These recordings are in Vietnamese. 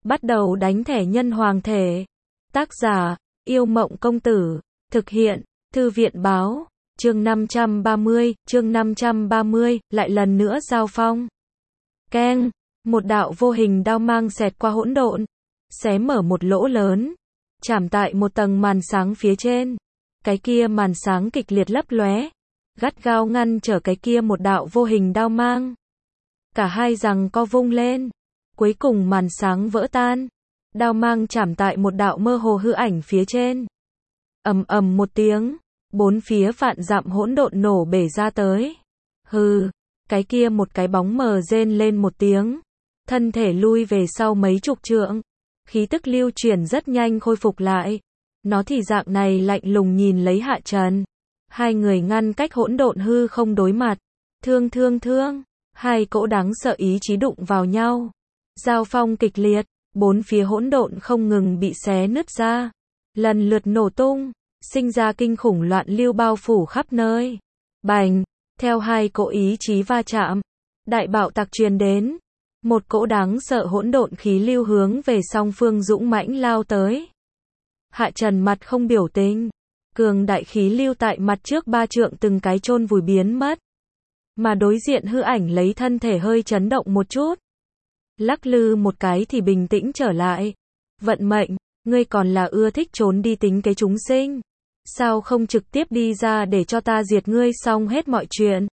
Bắt đầu đánh thẻ nhân hoàng thể. Tác giả, Yêu Mộng Công Tử. Thực hiện, Thư viện Báo. Chương 530, lại lần nữa giao phong. Keng, một đạo vô hình đao mang xẹt qua hỗn độn, xé mở một lỗ lớn, chạm tại một tầng màn sáng phía trên. Cái kia màn sáng kịch liệt lấp lóe, gắt gao ngăn trở cái kia một đạo vô hình đao mang. Cả hai giằng co vung lên, cuối cùng màn sáng vỡ tan, đao mang chạm tại một đạo mơ hồ hư ảnh phía trên. Ầm ầm một tiếng, bốn phía vạn dặm hỗn độn nổ bể ra tới. Hừ, cái kia một cái bóng mờ rên lên một tiếng, thân thể lui về sau mấy chục trượng, khí tức lưu chuyển rất nhanh khôi phục lại. Nó thì dạng này lạnh lùng nhìn lấy Hạ Trần. Hai người ngăn cách hỗn độn hư không đối mặt. Thương, hai cỗ đáng sợ ý chí đụng vào nhau. Giao phong kịch liệt, bốn phía hỗn độn không ngừng bị xé nứt ra, lần lượt nổ tung, sinh ra kinh khủng loạn lưu bao phủ khắp nơi. Bành, theo hai cỗ ý chí va chạm, đại bạo tạc truyền đến. Một cỗ đáng sợ hỗn độn khí lưu hướng về song phương dũng mãnh lao tới. Hạ Trần mặt không biểu tình, cường đại khí lưu tại mặt trước 3 trượng từng cái chôn vùi biến mất. Mà đối diện hư ảnh lấy thân thể hơi chấn động một chút, lắc lư một cái thì bình tĩnh trở lại. Vận mệnh, ngươi còn là ưa thích trốn đi tính cái chúng sinh. Sao không trực tiếp đi ra để cho ta diệt ngươi xong hết mọi chuyện?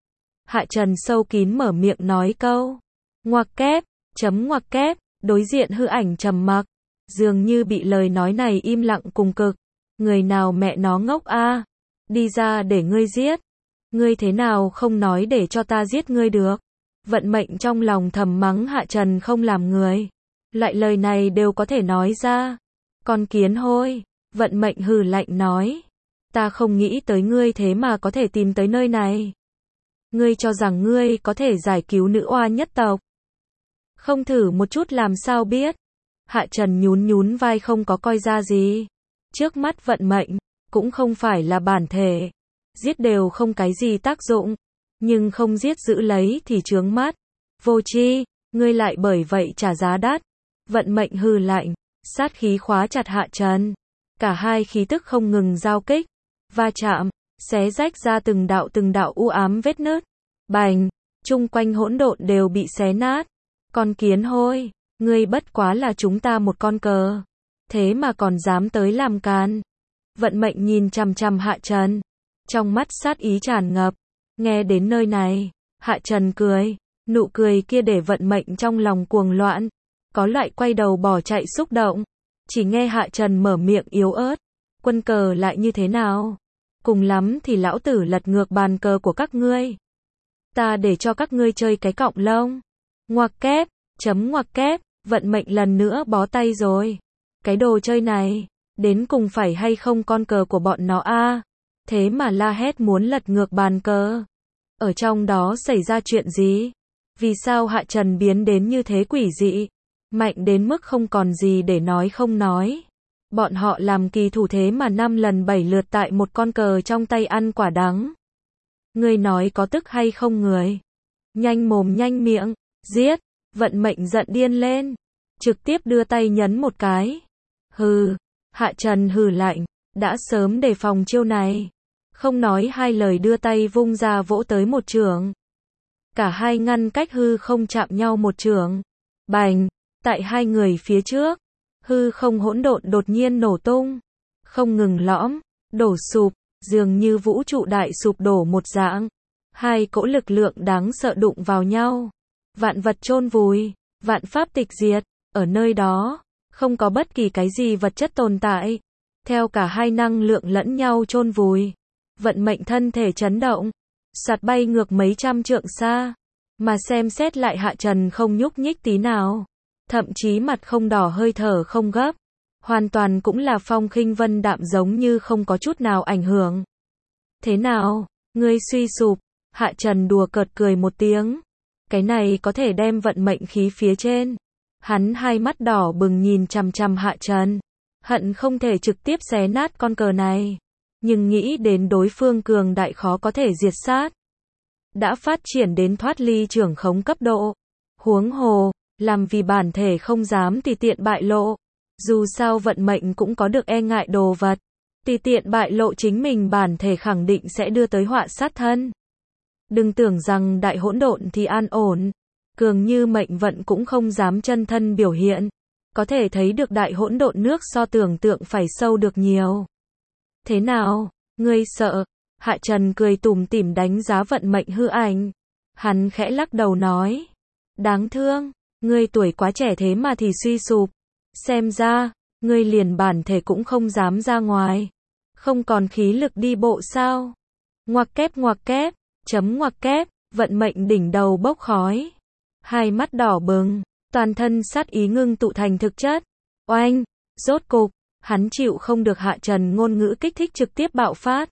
Hạ Trần sâu kín mở miệng nói câu. Ngoặc kép, ngoặc kép, đối diện hư ảnh trầm mặc, dường như bị lời nói này im lặng cùng cực. Người nào mẹ nó ngốc a? Đi ra để ngươi giết. Ngươi thế nào không nói để cho ta giết ngươi được? Vận mệnh trong lòng thầm mắng Hạ Trần không làm người. Loại lời này đều có thể nói ra. Con kiến hôi, vận mệnh hừ lạnh nói. Ta không nghĩ tới ngươi thế mà có thể tìm tới nơi này. Ngươi cho rằng ngươi có thể giải cứu nữ oa nhất tộc. Không thử một chút làm sao biết. Hạ Trần nhún vai không có coi ra gì. Trước mắt vận mệnh, cũng không phải là bản thể. Giết đều không cái gì tác dụng. Nhưng không giết giữ lấy thì chướng mắt. Vô tri, ngươi lại bởi vậy trả giá đắt. Vận mệnh hừ lạnh, sát khí khóa chặt Hạ Trần. Cả hai khí tức không ngừng giao kích, va chạm, xé rách ra từng đạo u ám vết nứt. Bành, chung quanh hỗn độn đều bị xé nát. Con kiến hôi, ngươi bất quá là chúng ta một con cờ. Thế mà còn dám tới làm càn. Vận mệnh nhìn chằm chằm Hạ Trần, trong mắt sát ý tràn ngập. Nghe đến nơi này, Hạ Trần cười, nụ cười kia để vận mệnh trong lòng cuồng loạn, có loại quay đầu bỏ chạy xúc động. Chỉ nghe Hạ Trần mở miệng yếu ớt, quân cờ lại như thế nào? Cùng lắm thì lão tử lật ngược bàn cờ của các ngươi. Ta để cho các ngươi chơi cái cọng lông. Ngoặc kép, ngoặc kép, vận mệnh lần nữa bó tay rồi. Cái đồ chơi này, đến cùng phải hay không con cờ của bọn nó a? Thế mà la hét muốn lật ngược bàn cờ. Ở trong đó xảy ra chuyện gì? Vì sao Hạ Trần biến đến như thế quỷ dị? Mạnh đến mức không còn gì để nói không nói. Bọn họ làm kỳ thủ thế mà 5 lần 7 lượt tại một con cờ trong tay ăn quả đắng. Ngươi nói có tức hay không người? Nhanh mồm nhanh miệng, giết. Vận mệnh giận điên lên, trực tiếp đưa tay nhấn một cái. Hừ, Hạ Trần hừ lạnh, đã sớm đề phòng chiêu này. Không nói hai lời đưa tay vung ra vỗ tới một chưởng. Cả hai ngăn cách hư không chạm nhau một chưởng. Bành, tại hai người phía trước, hư không hỗn độn đột nhiên nổ tung, không ngừng lõm, đổ sụp, dường như vũ trụ đại sụp đổ một dạng. Hai cỗ lực lượng đáng sợ đụng vào nhau. Vạn vật chôn vùi, vạn pháp tịch diệt, ở nơi đó, không có bất kỳ cái gì vật chất tồn tại. Theo cả hai năng lượng lẫn nhau chôn vùi, vận mệnh thân thể chấn động, sạt bay ngược mấy trăm trượng xa, mà xem xét lại Hạ Trần không nhúc nhích tí nào, thậm chí mặt không đỏ hơi thở không gấp, hoàn toàn cũng là phong khinh vân đạm giống như không có chút nào ảnh hưởng. Thế nào, ngươi suy sụp? Hạ Trần đùa cợt cười một tiếng. Cái này có thể đem vận mệnh khí phía trên. Hắn hai mắt đỏ bừng nhìn chằm chằm Hạ Trần, hận không thể trực tiếp xé nát con cờ này. Nhưng nghĩ đến đối phương cường đại khó có thể diệt sát. Đã phát triển đến thoát ly trưởng khống cấp độ. Huống hồ, làm vì bản thể không dám tùy tiện bại lộ. Dù sao vận mệnh cũng có được e ngại đồ vật. Tùy tiện bại lộ chính mình bản thể khẳng định sẽ đưa tới họa sát thân. Đừng tưởng rằng đại hỗn độn thì an ổn. Cường như mệnh vận cũng không dám chân thân biểu hiện. Có thể thấy được đại hỗn độn nước so tưởng tượng phải sâu được nhiều. Thế nào, ngươi sợ? Hạ Trần cười tủm tỉm đánh giá vận mệnh hư ảnh. Hắn khẽ lắc đầu nói. Đáng thương, ngươi tuổi quá trẻ thế mà thì suy sụp. Xem ra, ngươi liền bản thể cũng không dám ra ngoài. Không còn khí lực đi bộ sao? Ngoặc kép, chấm ngoặc kép, vận mệnh đỉnh đầu bốc khói. Hai mắt đỏ bừng, toàn thân sát ý ngưng tụ thành thực chất. Oanh, rốt cục, hắn chịu không được Hạ Trần ngôn ngữ kích thích trực tiếp bạo phát.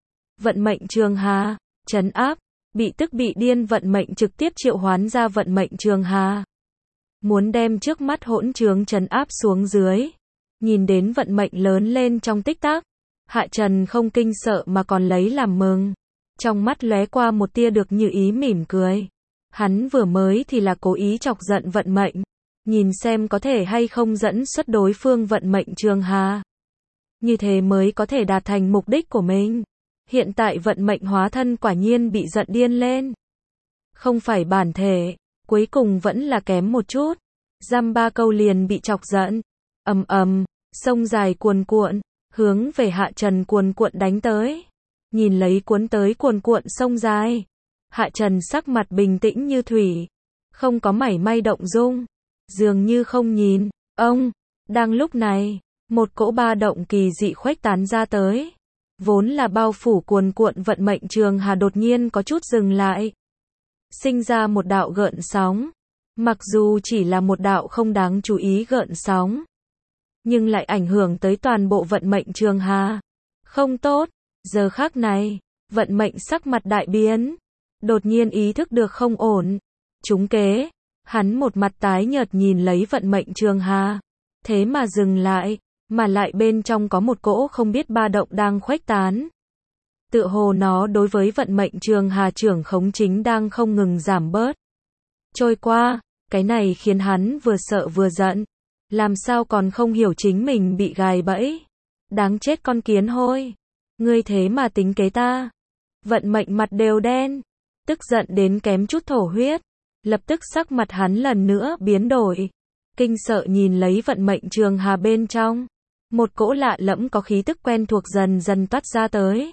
Vận mệnh trường hà, trấn áp, bị tức bị điên vận mệnh trực tiếp triệu hoán ra vận mệnh trường hà. Muốn đem trước mắt hỗn trướng trấn áp xuống dưới. Nhìn đến vận mệnh lớn lên trong tích tắc. Hạ Trần không kinh sợ mà còn lấy làm mừng. Trong mắt lóe qua một tia được như ý mỉm cười. Hắn vừa mới thì là cố ý chọc giận vận mệnh. Nhìn xem có thể hay không dẫn xuất đối phương vận mệnh trường hà. Như thế mới có thể đạt thành mục đích của mình. Hiện tại vận mệnh hóa thân quả nhiên bị giận điên lên. Không phải bản thể, cuối cùng vẫn là kém một chút. Dăm ba câu liền bị chọc giận. Ầm ầm, sông dài cuồn cuộn, hướng về Hạ Trần cuồn cuộn đánh tới. Nhìn lấy cuốn tới cuồn cuộn sông dài. Hạ Trần sắc mặt bình tĩnh như thủy. Không có mảy may động dung. Dường như không nhìn. Ông, đang lúc này, một cỗ ba động kỳ dị khuếch tán ra tới. Vốn là bao phủ cuồn cuộn vận mệnh trường hà đột nhiên có chút dừng lại. Sinh ra một đạo gợn sóng. Mặc dù chỉ là một đạo không đáng chú ý gợn sóng. Nhưng lại ảnh hưởng tới toàn bộ vận mệnh trường hà. Không tốt. Giờ khắc này, vận mệnh sắc mặt đại biến. Đột nhiên ý thức được không ổn. Trúng kế. Hắn một mặt tái nhợt nhìn lấy vận mệnh trường hà. Thế mà dừng lại. Mà lại bên trong có một cỗ không biết ba động đang khuếch tán. Tựa hồ nó đối với vận mệnh trường hà trưởng khống chính đang không ngừng giảm bớt. Trôi qua, cái này khiến hắn vừa sợ vừa giận. Làm sao còn không hiểu chính mình bị gài bẫy. Đáng chết con kiến hôi. Ngươi thế mà tính kế ta. Vận mệnh mặt đều đen. Tức giận đến kém chút thổ huyết. Lập tức sắc mặt hắn lần nữa biến đổi. Kinh sợ nhìn lấy vận mệnh trường hà bên trong. Một cỗ lạ lẫm có khí tức quen thuộc dần dần toát ra tới.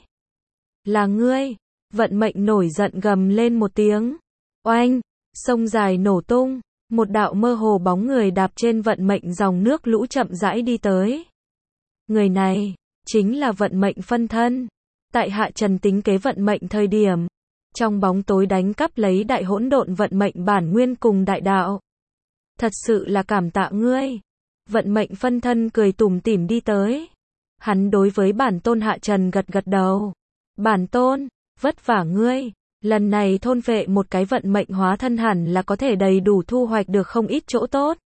Là ngươi. Vận mệnh nổi giận gầm lên một tiếng. Oanh, sông dài nổ tung. Một đạo mơ hồ bóng người đạp trên vận mệnh dòng nước lũ chậm rãi đi tới. Người này, chính là vận mệnh phân thân. Tại Hạ Trần tính kế vận mệnh thời điểm. Trong bóng tối đánh cắp lấy đại hỗn độn vận mệnh bản nguyên cùng đại đạo. Thật sự là cảm tạ ngươi. Vận mệnh phân thân cười tủm tỉm đi tới. Hắn đối với bản tôn Hạ Trần gật gật đầu. Bản tôn, vất vả ngươi. Lần này thôn phệ một cái vận mệnh hóa thân hẳn là có thể đầy đủ thu hoạch được không ít chỗ tốt.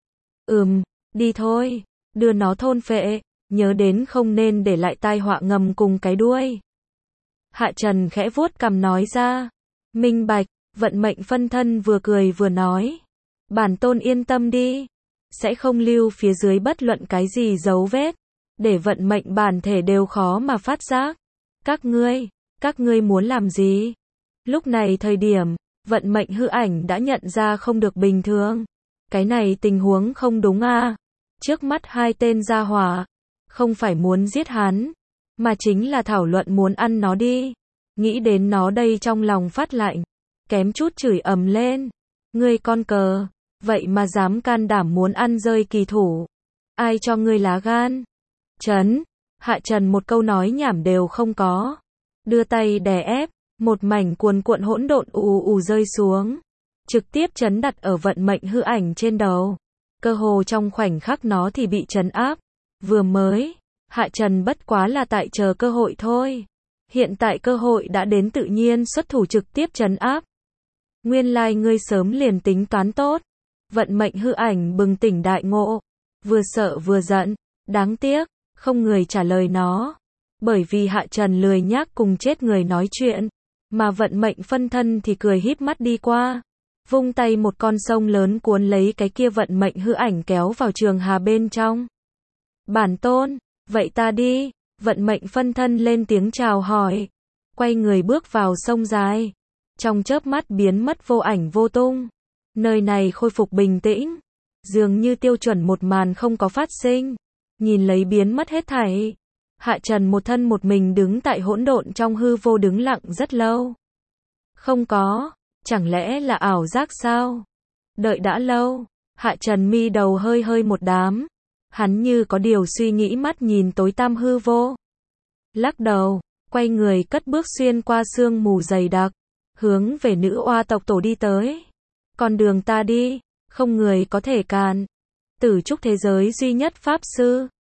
Đi thôi. Đưa nó thôn phệ. Nhớ đến không nên để lại tai họa ngầm cùng cái đuôi. Hạ Trần khẽ vuốt cằm nói ra. Minh bạch, vận mệnh phân thân vừa cười vừa nói. Bản tôn yên tâm đi. Sẽ không lưu phía dưới bất luận cái gì dấu vết. Để vận mệnh bản thể đều khó mà phát giác. Các ngươi muốn làm gì? Lúc này thời điểm, vận mệnh hư ảnh đã nhận ra không được bình thường. Cái này tình huống không đúng à. Trước mắt hai tên gia hỏa. Không phải muốn giết hắn. Mà chính là thảo luận muốn ăn nó đi. Nghĩ đến nó đây trong lòng phát lạnh. Kém chút chửi ầm lên. Ngươi con cờ. Vậy mà dám can đảm muốn ăn rơi kỳ thủ. Ai cho ngươi lá gan? Hạ Trần một câu nói nhảm đều không có. Đưa tay đè ép. Một mảnh cuồn cuộn hỗn độn ù rơi xuống. Trực tiếp trấn đặt ở vận mệnh hư ảnh trên đầu. Cơ hồ trong khoảnh khắc nó thì bị trấn áp. Vừa mới, Hạ Trần bất quá là tại chờ cơ hội thôi. Hiện tại cơ hội đã đến tự nhiên xuất thủ trực tiếp trấn áp. Nguyên lai ngươi sớm liền tính toán tốt. Vận mệnh hư ảnh bừng tỉnh đại ngộ. Vừa sợ vừa giận. Đáng tiếc, không người trả lời nó. Bởi vì Hạ Trần lười nhác cùng chết người nói chuyện. Mà vận mệnh phân thân thì cười híp mắt đi qua. Vung tay một con sông lớn cuốn lấy cái kia vận mệnh hư ảnh kéo vào trường hà bên trong. Bản tôn, vậy ta đi, vận mệnh phân thân lên tiếng chào hỏi. Quay người bước vào sông dài. Trong chớp mắt biến mất vô ảnh vô tung. Nơi này khôi phục bình tĩnh. Dường như tiêu chuẩn một màn không có phát sinh. Nhìn lấy biến mất hết thảy. Hạ Trần một thân một mình đứng tại hỗn độn trong hư vô đứng lặng rất lâu. Không có, chẳng lẽ là ảo giác sao? Đợi đã lâu, Hạ Trần mi đầu hơi hơi một đám. Hắn như có điều suy nghĩ mắt nhìn tối tăm hư vô. Lắc đầu, quay người cất bước xuyên qua sương mù dày đặc, hướng về nữ oa tộc tổ đi tới. Con đường ta đi, không người có thể cản. Tử trúc thế giới duy nhất pháp sư.